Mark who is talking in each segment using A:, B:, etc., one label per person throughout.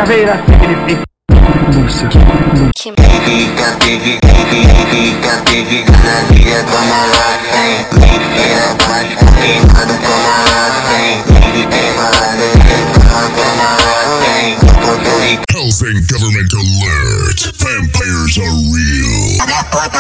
A: caveira significa Lúcia.
B: Fica na vida como ela tem. Mentira, mas queimado como ela tem. Tem balada como ela tem.
C: Health and government alert. Vampires are real.
B: Abre a porta,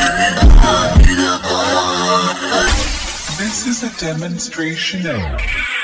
D: This is a demonstration of